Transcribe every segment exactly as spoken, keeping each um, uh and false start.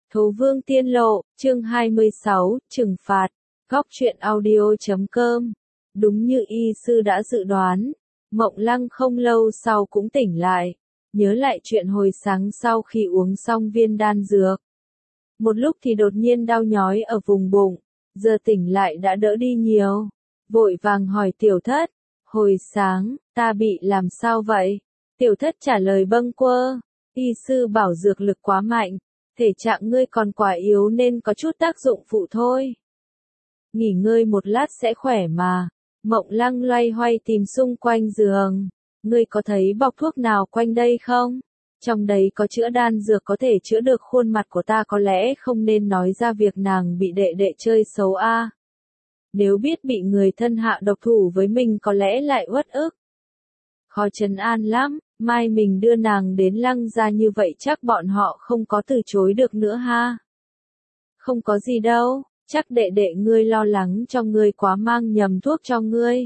Thố Vương Tiên Lộ, chương hai mươi sáu, trừng phạt, góc truyện audio chấm com. Đúng như y sư đã dự đoán, Mộng Lăng không lâu sau cũng tỉnh lại, nhớ lại chuyện hồi sáng sau khi uống xong viên đan dược. Một lúc thì đột nhiên đau nhói ở vùng bụng, giờ tỉnh lại đã đỡ đi nhiều. Vội vàng hỏi Tiểu Thất, hồi sáng, ta bị làm sao vậy? Tiểu Thất trả lời bâng quơ, y sư bảo dược lực quá mạnh, thể trạng ngươi còn quá yếu nên có chút tác dụng phụ thôi. Nghỉ ngơi một lát sẽ khỏe mà. Mộng Lăng loay hoay tìm xung quanh giường. Ngươi có thấy bọc thuốc nào quanh đây không? Trong đấy có chữa đan dược có thể chữa được khuôn mặt của ta, có lẽ không nên nói ra việc nàng bị đệ đệ chơi xấu a. À. Nếu biết bị người thân hạ độc thủ với mình có lẽ lại uất ức. Khó trấn an lắm, mai mình đưa nàng đến Lăng gia như vậy chắc bọn họ không có từ chối được nữa ha. Không có gì đâu, chắc đệ đệ ngươi lo lắng cho ngươi quá mang nhầm thuốc cho ngươi.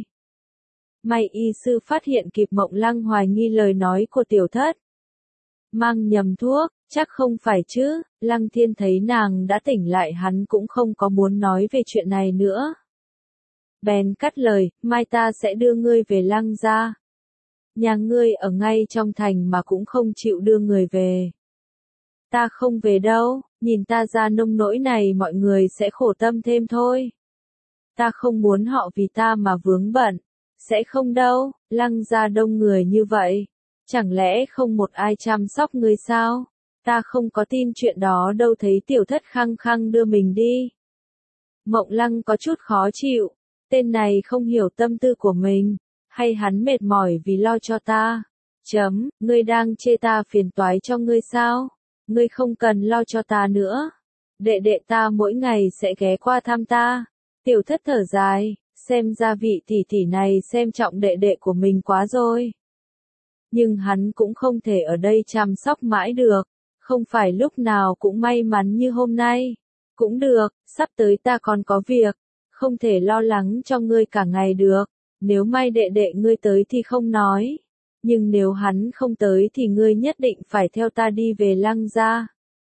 May y sư phát hiện kịp Mộng Lăng hoài nghi lời nói của Tiểu Thất. Mang nhầm thuốc, chắc không phải chứ. Lăng Thiên thấy nàng đã tỉnh lại hắn cũng không có muốn nói về chuyện này nữa. Bèn cắt lời, mai ta sẽ đưa ngươi về Lăng gia. Nhà ngươi ở ngay trong thành mà cũng không chịu đưa người về. Ta không về đâu, nhìn ta ra nông nỗi này mọi người sẽ khổ tâm thêm thôi. Ta không muốn họ vì ta mà vướng bận. Sẽ không đâu, Lăng gia đông người như vậy. Chẳng lẽ không một ai chăm sóc ngươi sao? Ta không có tin chuyện đó đâu, thấy Tiểu Thất khăng khăng đưa mình đi. Mộng Lăng có chút khó chịu, tên này không hiểu tâm tư của mình, hay hắn mệt mỏi vì lo cho ta. Chấm, ngươi đang chê ta phiền toái cho ngươi sao? Ngươi không cần lo cho ta nữa. Đệ đệ ta mỗi ngày sẽ ghé qua thăm ta. Tiểu Thất thở dài, xem ra vị tỷ tỷ này xem trọng đệ đệ của mình quá rồi. Nhưng hắn cũng không thể ở đây chăm sóc mãi được, không phải lúc nào cũng may mắn như hôm nay. Cũng được, sắp tới ta còn có việc, không thể lo lắng cho ngươi cả ngày được. Nếu may đệ đệ ngươi tới thì không nói, nhưng nếu hắn không tới thì ngươi nhất định phải theo ta đi về Lăng gia.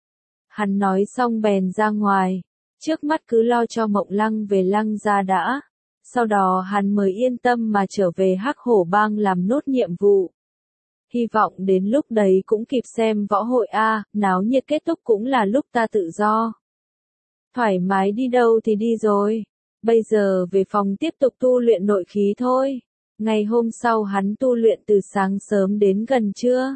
Hắn nói xong bèn ra ngoài, trước mắt cứ lo cho Mộng Lăng về Lăng gia đã, sau đó hắn mới yên tâm mà trở về Hắc Hổ Bang làm nốt nhiệm vụ. Hy vọng đến lúc đấy cũng kịp xem võ hội a, náo nhiệt kết thúc cũng là lúc ta tự do. Thoải mái đi đâu thì đi rồi. Bây giờ về phòng tiếp tục tu luyện nội khí thôi. Ngày hôm sau hắn tu luyện từ sáng sớm đến gần trưa.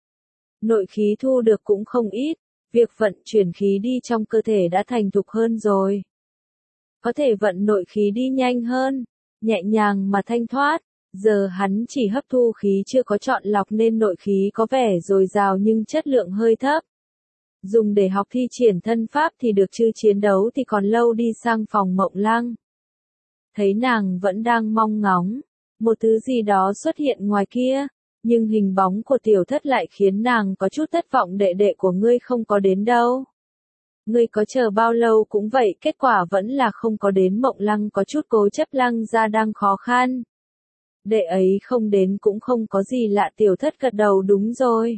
Nội khí thu được cũng không ít, việc vận chuyển khí đi trong cơ thể đã thành thục hơn rồi. Có thể vận nội khí đi nhanh hơn, nhẹ nhàng mà thanh thoát. Giờ hắn chỉ hấp thu khí chưa có chọn lọc nên nội khí có vẻ dồi dào nhưng chất lượng hơi thấp. Dùng để học thi triển thân pháp thì được chứ chiến đấu thì còn lâu. Đi sang phòng Mộng Lăng. Thấy nàng vẫn đang mong ngóng, một thứ gì đó xuất hiện ngoài kia, nhưng hình bóng của Tiểu Thất lại khiến nàng có chút thất vọng. Đệ đệ của ngươi không có đến đâu. Ngươi có chờ bao lâu cũng vậy, kết quả vẫn là không có đến. Mộng Lăng có chút cố chấp, Lăng gia đang khó khăn. Đệ ấy không đến cũng không có gì lạ. Tiểu Thất gật đầu, đúng rồi.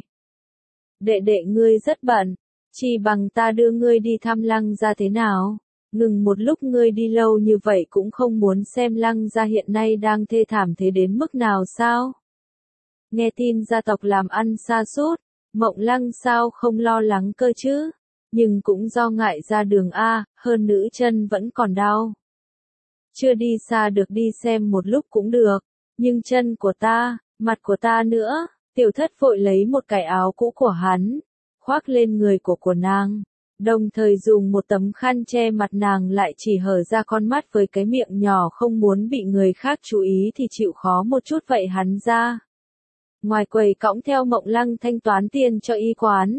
Đệ đệ ngươi rất bận, chỉ bằng ta đưa ngươi đi thăm Lăng gia thế nào? Ngừng một lúc, ngươi đi lâu như vậy cũng không muốn xem Lăng gia hiện nay đang thê thảm thế đến mức nào sao? Nghe tin gia tộc làm ăn sa sút, Mộng Lăng sao không lo lắng cơ chứ? Nhưng cũng do ngại ra đường a, hơn nữ chân vẫn còn đau. Chưa đi xa được, đi xem một lúc cũng được, nhưng chân của ta, mặt của ta nữa. Tiểu Thất vội lấy một cái áo cũ của hắn, khoác lên người của của nàng. Đồng thời dùng một tấm khăn che mặt, nàng lại chỉ hở ra con mắt với cái miệng nhỏ, không muốn bị người khác chú ý thì chịu khó một chút vậy hắn ra. Ngoài quầy cõng theo Mộng Lăng thanh toán tiền cho y quán.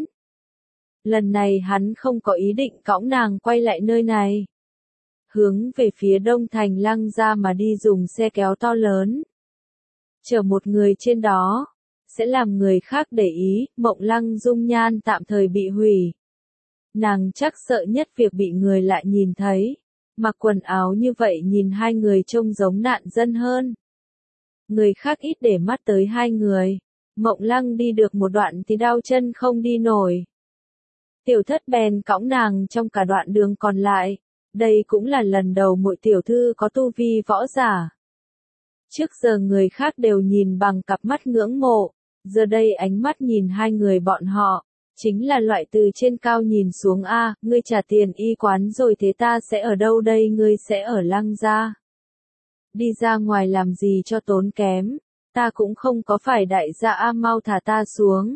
Lần này hắn không có ý định cõng nàng quay lại nơi này. Hướng về phía đông thành Lăng gia mà đi, dùng xe kéo to lớn. Chở một người trên đó, sẽ làm người khác để ý. Mộng Lăng dung nhan tạm thời bị hủy. Nàng chắc sợ nhất việc bị người lại nhìn thấy. Mặc quần áo như vậy nhìn hai người trông giống nạn dân hơn. Người khác ít để mắt tới hai người. Mộng Lăng đi được một đoạn thì đau chân không đi nổi. Tiểu thất bèn cõng nàng trong cả đoạn đường còn lại. Đây cũng là lần đầu muội tiểu thư có tu vi võ giả. Trước giờ người khác đều nhìn bằng cặp mắt ngưỡng mộ, giờ đây ánh mắt nhìn hai người bọn họ, chính là loại từ trên cao nhìn xuống a, ngươi trả tiền y quán rồi thế ta sẽ ở đâu đây, ngươi sẽ ở Lăng gia. Đi ra ngoài làm gì cho tốn kém, ta cũng không có phải đại gia a, mau thả ta xuống.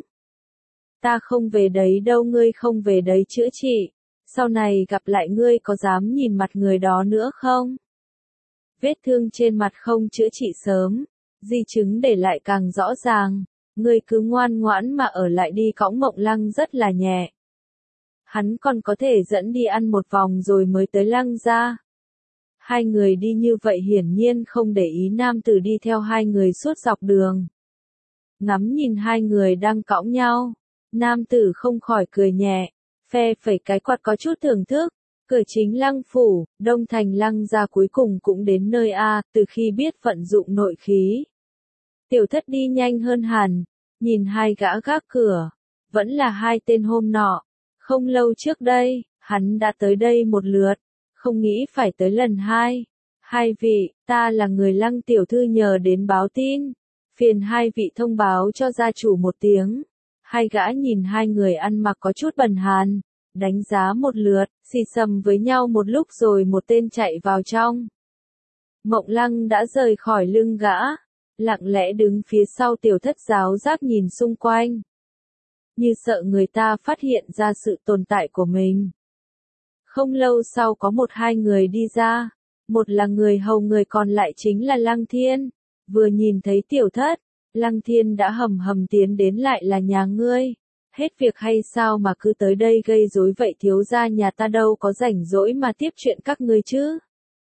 Ta không về đấy đâu, ngươi không về đấy chữa trị, sau này gặp lại ngươi có dám nhìn mặt người đó nữa không? Vết thương trên mặt không chữa trị sớm, di chứng để lại càng rõ ràng, ngươi cứ ngoan ngoãn mà ở lại đi, cõng Mộng Lăng rất là nhẹ. Hắn còn có thể dẫn đi ăn một vòng rồi mới tới Lăng gia. Hai người đi như vậy hiển nhiên không để ý nam tử đi theo hai người suốt dọc đường. Ngắm nhìn hai người đang cõng nhau, nam tử không khỏi cười nhẹ, phe phẩy cái quạt có chút thưởng thức. Cửa chính Lăng phủ, Đông Thành Lăng gia cuối cùng cũng đến nơi a, từ khi biết vận dụng nội khí. Tiểu thất đi nhanh hơn hẳn, nhìn hai gã gác cửa, vẫn là hai tên hôm nọ. Không lâu trước đây, hắn đã tới đây một lượt, không nghĩ phải tới lần hai. Hai vị, ta là người Lăng tiểu thư nhờ đến báo tin, phiền hai vị thông báo cho gia chủ một tiếng. Hai gã nhìn hai người ăn mặc có chút bần hàn, đánh giá một lượt, xì xầm với nhau một lúc rồi một tên chạy vào trong. Mộng Lăng đã rời khỏi lưng gã, lặng lẽ đứng phía sau tiểu thất giáo giác nhìn xung quanh. Như sợ người ta phát hiện ra sự tồn tại của mình. Không lâu sau có một hai người đi ra, một là người hầu, người còn lại chính là Lăng Thiên. Vừa nhìn thấy tiểu thất, Lăng Thiên đã hầm hầm tiến đến, lại là nhà ngươi. Hết việc hay sao mà cứ tới đây gây rối vậy, thiếu gia nhà ta đâu có rảnh rỗi mà tiếp chuyện các ngươi chứ.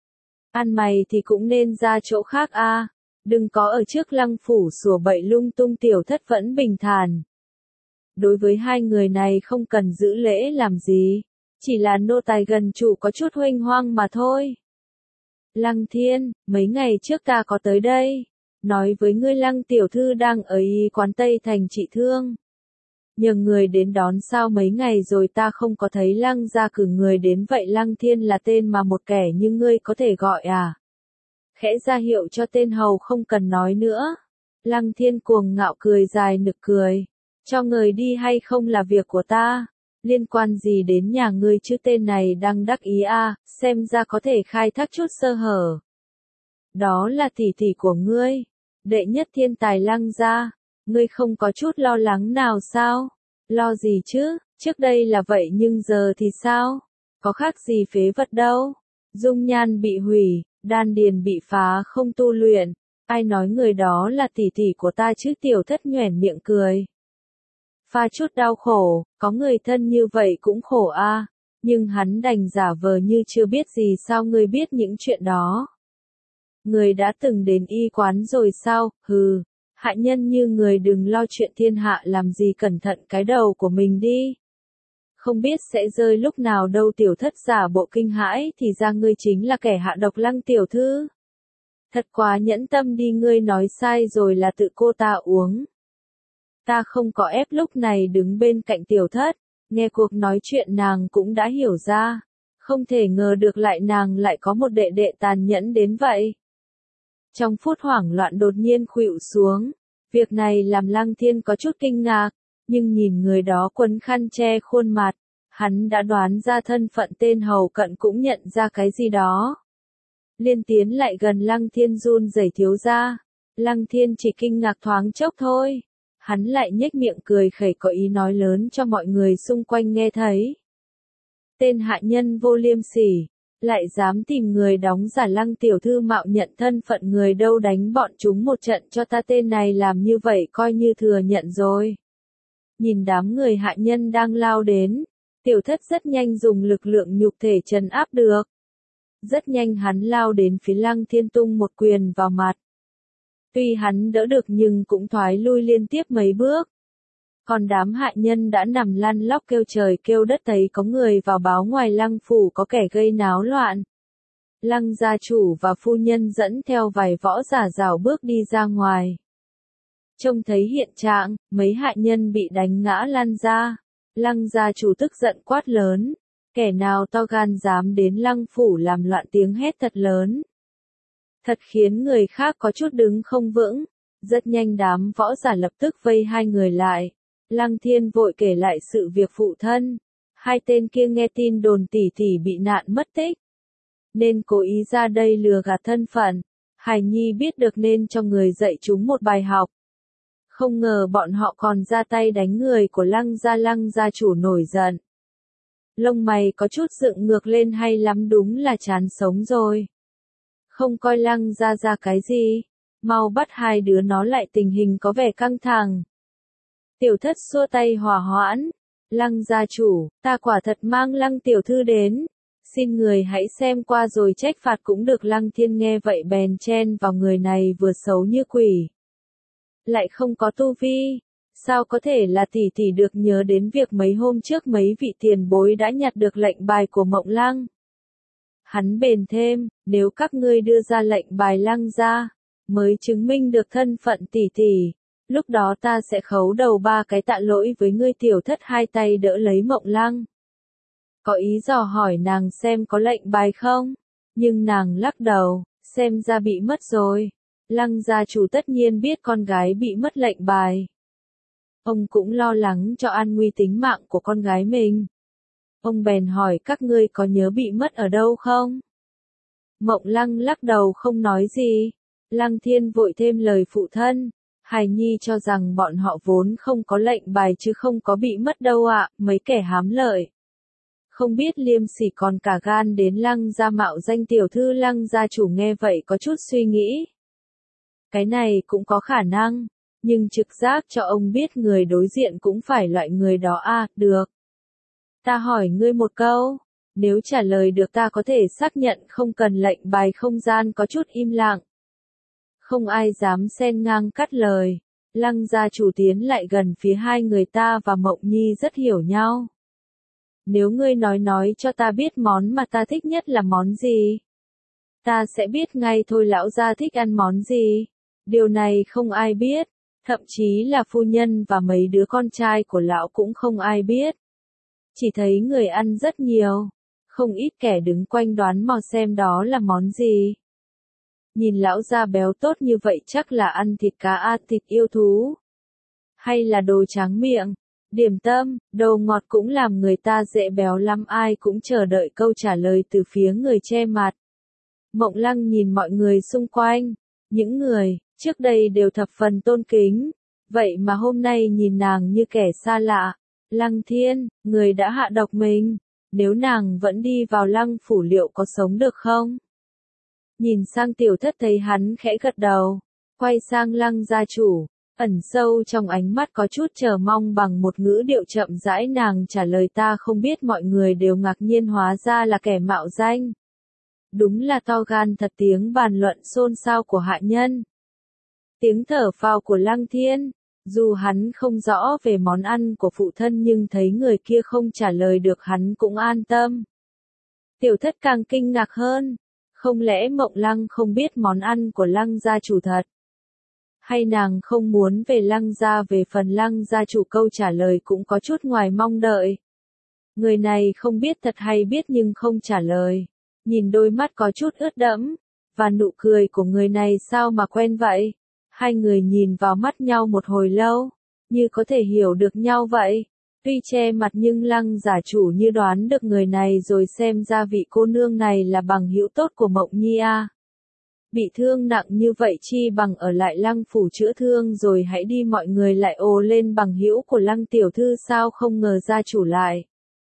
Ăn mày thì cũng nên ra chỗ khác a, đừng có ở trước Lăng phủ sủa bậy lung tung. Tiểu thất vẫn bình thản. Đối với hai người này không cần giữ lễ làm gì, chỉ là nô tài gần chủ có chút huênh hoang mà thôi. Lăng Thiên, mấy ngày trước ta có tới đây, nói với ngươi Lăng tiểu thư đang ở y quán Tây Thành trị thương. Nhờ người đến đón, sao mấy ngày rồi ta không có thấy Lăng gia cử người đến vậy? Lăng Thiên là tên mà một kẻ như ngươi có thể gọi à? Khẽ ra hiệu cho tên hầu không cần nói nữa. Lăng Thiên cuồng ngạo cười dài nực cười. Cho người đi hay không là việc của ta, liên quan gì đến nhà ngươi chứ? Tên này đang đắc ý a, à, xem ra có thể khai thác chút sơ hở. Đó là tỷ tỷ của ngươi, đệ nhất thiên tài Lăng gia. Ngươi không có chút lo lắng nào sao? Lo gì chứ, trước đây là vậy nhưng giờ thì sao? Có khác gì phế vật đâu. Dung nhan bị hủy, đan điền bị phá, không tu luyện. Ai nói người đó là tỷ tỷ của ta chứ? Tiểu thất nhoẻn miệng cười. Pha chút đau khổ, có người thân như vậy cũng khổ a, à, nhưng hắn đành giả vờ như chưa biết gì. Sao ngươi biết những chuyện đó? Người đã từng đến y quán rồi sao? Hừ. Hạ nhân như người đừng lo chuyện thiên hạ làm gì, cẩn thận cái đầu của mình đi. Không biết sẽ rơi lúc nào đâu. Tiểu thất giả bộ kinh hãi, thì ra ngươi chính là kẻ hạ độc Lăng tiểu thư. Thật quá nhẫn tâm đi, ngươi nói sai rồi, là tự cô ta uống. Ta không có ép. Lúc này đứng bên cạnh tiểu thất, nghe cuộc nói chuyện nàng cũng đã hiểu ra. Không thể ngờ được lại nàng lại có một đệ đệ tàn nhẫn đến vậy. Trong phút hoảng loạn đột nhiên khuỵu xuống, việc này làm Lăng Thiên có chút kinh ngạc, nhưng nhìn người đó quấn khăn che khuôn mặt, hắn đã đoán ra thân phận. Tên hầu cận cũng nhận ra cái gì đó. Liên tiến lại gần Lăng Thiên run rẩy, thiếu gia. Lăng Thiên chỉ kinh ngạc thoáng chốc thôi, hắn lại nhếch miệng cười khẩy, có ý nói lớn cho mọi người xung quanh nghe thấy. Tên hạ nhân vô liêm sỉ, lại dám tìm người đóng giả Lăng tiểu thư mạo nhận thân phận người đâu, đánh bọn chúng một trận cho ta. Tên này làm như vậy coi như thừa nhận rồi. Nhìn đám người hạ nhân đang lao đến, tiểu thất rất nhanh dùng lực lượng nhục thể trấn áp được. Rất nhanh hắn lao đến phía Lăng Thiên, tung một quyền vào mặt. Tuy hắn đỡ được nhưng cũng thoái lui liên tiếp mấy bước. Còn đám hạ nhân đã nằm lăn lóc kêu trời kêu đất, thấy có người vào báo ngoài Lăng phủ có kẻ gây náo loạn. Lăng gia chủ và phu nhân dẫn theo vài võ giả rảo bước đi ra ngoài. Trông thấy hiện trạng, mấy hạ nhân bị đánh ngã lăn ra. Lăng gia chủ tức giận quát lớn, kẻ nào to gan dám đến lăng phủ làm loạn, tiếng hét thật lớn. Thật khiến người khác có chút đứng không vững, rất nhanh đám võ giả lập tức vây hai người lại. Lăng Thiên vội kể lại sự việc phụ thân, hai tên kia nghe tin đồn tỷ tỷ bị nạn mất tích, nên cố ý ra đây lừa gạt thân phận. Hải Nhi biết được nên cho người dạy chúng một bài học. Không ngờ bọn họ còn ra tay đánh người của Lăng gia. Lăng gia chủ nổi giận. Lông mày có chút dựng ngược lên, hay lắm, đúng là chán sống rồi. Không coi Lăng gia ra cái gì, mau bắt hai đứa nó lại, tình hình có vẻ căng thẳng. Tiểu thất xua tay hòa hoãn. Lăng gia chủ, ta quả thật mang Lăng tiểu thư đến. Xin người hãy xem qua rồi trách phạt cũng được. Lăng Thiên nghe vậy bèn chen vào, người này vừa xấu như quỷ, lại không có tu vi, sao có thể là tỷ tỷ được. Nhớ đến việc mấy hôm trước mấy vị tiền bối đã nhặt được lệnh bài của Mộng Lăng. Hắn bền thêm, nếu các ngươi đưa ra lệnh bài Lăng gia, mới chứng minh được thân phận tỷ tỷ, lúc đó ta sẽ khấu đầu ba cái tạ lỗi với ngươi. Tiểu thất hai tay đỡ lấy Mộng Lăng, có ý dò hỏi nàng xem có lệnh bài không, nhưng nàng lắc đầu, xem ra bị mất rồi. Lăng gia chủ tất nhiên biết con gái bị mất lệnh bài. Ông cũng lo lắng cho an nguy tính mạng của con gái mình. Ông bèn hỏi, các ngươi có nhớ bị mất ở đâu không? Mộng Lăng lắc đầu không nói gì. Lăng Thiên vội thêm lời, phụ thân, Hải Nhi cho rằng bọn họ vốn không có lệnh bài chứ không có bị mất đâu ạ. Mấy kẻ hám lợi, không biết liêm sỉ, còn cả gan đến Lăng gia mạo danh tiểu thư. Lăng gia chủ nghe vậy có chút suy nghĩ. Cái này cũng có khả năng, nhưng trực giác cho ông biết người đối diện cũng phải loại người đó. À, được. Ta hỏi ngươi một câu, nếu trả lời được ta có thể xác nhận không cần lệnh bài. Không gian có chút im lặng. Không ai dám xen ngang cắt lời. Lăng gia chủ tiến lại gần phía hai người. Ta và Mộng Nhi rất hiểu nhau. Nếu ngươi nói nói cho ta biết món mà ta thích nhất là món gì, ta sẽ biết ngay thôi. Lão gia thích ăn món gì? Điều này không ai biết, thậm chí là phu nhân và mấy đứa con trai của lão cũng không ai biết. Chỉ thấy người ăn rất nhiều, không ít kẻ đứng quanh đoán mò xem đó là món gì. Nhìn lão gia béo tốt như vậy chắc là ăn thịt cá, a thịt yêu thú, hay là đồ tráng miệng, điểm tâm, đồ ngọt cũng làm người ta dễ béo lắm. Ai cũng chờ đợi câu trả lời từ phía người che mặt. Mộng Lăng nhìn mọi người xung quanh, những người trước đây đều thập phần tôn kính, vậy mà hôm nay nhìn nàng như kẻ xa lạ. Lăng Thiên, người đã hạ độc mình, nếu nàng vẫn đi vào Lăng phủ liệu có sống được không? Nhìn sang tiểu thất thấy hắn khẽ gật đầu, quay sang Lăng gia chủ, ẩn sâu trong ánh mắt có chút chờ mong. Bằng một ngữ điệu chậm rãi nàng trả lời, ta không biết. Mọi người đều ngạc nhiên, hóa ra là kẻ mạo danh. Đúng là to gan thật. Tiếng bàn luận xôn xao của hạ nhân, tiếng thở phào của Lăng Thiên. Dù hắn không rõ về món ăn của phụ thân nhưng thấy người kia không trả lời được hắn cũng an tâm. Tiểu thất càng kinh ngạc hơn. Không lẽ Mộng Lăng không biết món ăn của Lăng gia chủ thật? Hay nàng không muốn về Lăng gia? Về phần Lăng gia chủ, câu trả lời cũng có chút ngoài mong đợi. Người này không biết thật hay biết nhưng không trả lời. Nhìn đôi mắt có chút ướt đẫm, và nụ cười của người này sao mà quen vậy? Hai người nhìn vào mắt nhau một hồi lâu, như có thể hiểu được nhau vậy. Tuy che mặt nhưng Lăng giả chủ như đoán được người này rồi, xem ra vị cô nương này là bằng hữu tốt của Mộng Nhi à. Bị thương nặng như vậy chi bằng ở lại Lăng phủ chữa thương rồi hãy đi. Mọi người lại ồ lên, bằng hữu của Lăng tiểu thư sao? Không ngờ gia chủ lại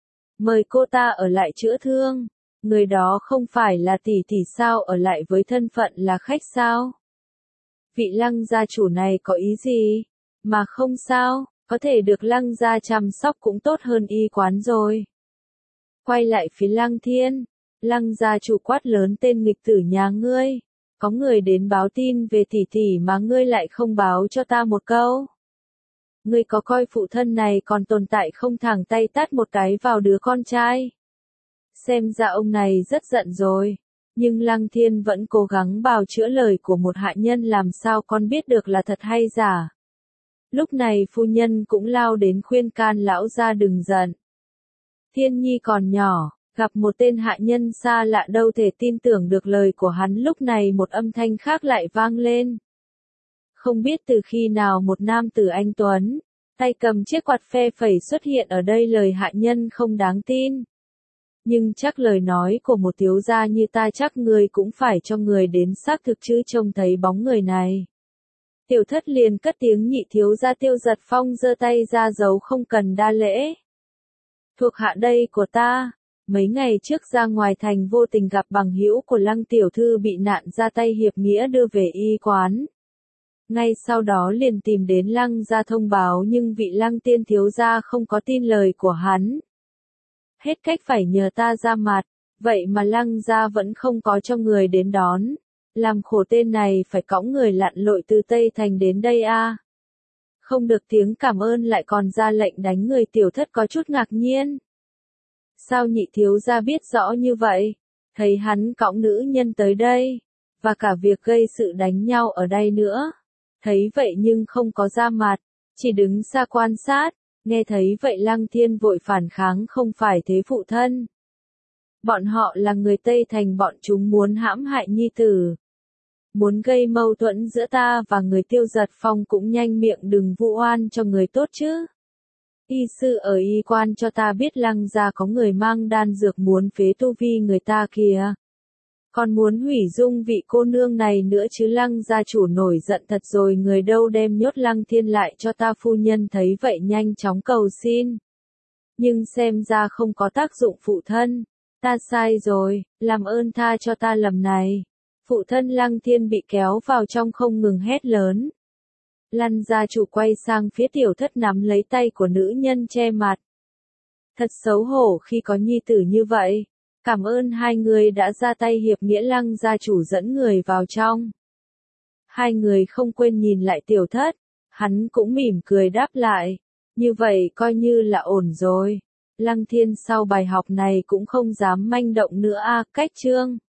mời cô ta ở lại chữa thương. Người đó không phải là tỷ tỷ sao? Ở lại với thân phận là khách sao? Vị Lăng gia chủ này có ý gì? Mà không sao, có thể được Lăng gia chăm sóc cũng tốt hơn y quán rồi. Quay lại phía Lăng Thiên, Lăng gia chủ quát lớn, tên nghịch tử nhà ngươi, có người đến báo tin về tỷ tỷ mà ngươi lại không báo cho ta một câu. Ngươi có coi phụ thân này còn tồn tại không? Thẳng tay tát một cái vào đứa con trai. Xem ra ông này rất giận rồi. Nhưng Lăng Thiên vẫn cố gắng bào chữa lời của một hạ nhân. Làm sao con biết được là thật hay giả? Lúc này phu nhân cũng lao đến khuyên can lão gia đừng giận. Thiên Nhi còn nhỏ, gặp một tên hạ nhân xa lạ đâu thể tin tưởng được lời của hắn. Lúc này một âm thanh khác lại vang lên. Không biết từ khi nào một nam tử anh tuấn, tay cầm chiếc quạt phe phẩy xuất hiện ở đây. Lời hạ nhân không đáng tin. Nhưng chắc lời nói của một thiếu gia như ta chắc người cũng phải cho người đến xác thực chứ trông thấy bóng người này. Tiểu thất liền cất tiếng nhị thiếu gia. Tiêu Giật Phong giơ tay ra dấu không cần đa lễ. Thuộc hạ đây của ta, mấy ngày trước ra ngoài thành vô tình gặp bằng hữu của Lăng tiểu thư bị nạn, ra tay hiệp nghĩa đưa về y quán. Ngay sau đó liền tìm đến Lăng gia thông báo, nhưng vị Lăng tiên thiếu gia không có tin lời của hắn. Hết cách phải nhờ ta ra mặt, vậy mà Lăng gia vẫn không có cho người đến đón. Làm khổ tên này phải cõng người lặn lội từ Tây Thành đến đây a. À. Không được tiếng cảm ơn lại còn ra lệnh đánh người. Tiểu thất có chút ngạc nhiên. Sao nhị thiếu gia biết rõ như vậy? Thấy hắn cõng nữ nhân tới đây, và cả việc gây sự đánh nhau ở đây nữa. Thấy vậy nhưng không có ra mặt, chỉ đứng xa quan sát. Nghe thấy vậy Lăng Thiên vội phản kháng, không phải thế phụ thân. Bọn họ là người Tây Thành, bọn chúng muốn hãm hại nhi tử. Muốn gây mâu thuẫn giữa ta và người. Tiêu Giật Phong cũng nhanh miệng, đừng vu oan cho người tốt chứ. Y sư ở y quan cho ta biết Lăng gia có người mang đan dược muốn phế tu vi người ta kìa. Còn muốn hủy dung vị cô nương này nữa chứ. Lăng gia chủ nổi giận thật rồi, người đâu đem nhốt Lăng Thiên lại cho ta. Phu nhân thấy vậy nhanh chóng cầu xin. Nhưng xem ra không có tác dụng. Phụ thân, ta sai rồi, làm ơn tha cho ta lầm này. Phụ thân Lăng Thiên bị kéo vào trong không ngừng hét lớn. Lăng gia chủ quay sang phía tiểu thất nắm lấy tay của nữ nhân che mặt. Thật xấu hổ khi có nhi tử như vậy. Cảm ơn hai người đã ra tay hiệp nghĩa. Lăng gia chủ dẫn người vào trong. Hai người không quên nhìn lại tiểu thất. Hắn cũng mỉm cười đáp lại. Như vậy coi như là ổn rồi. Lăng Thiên sau bài học này cũng không dám manh động nữa a. Cách chương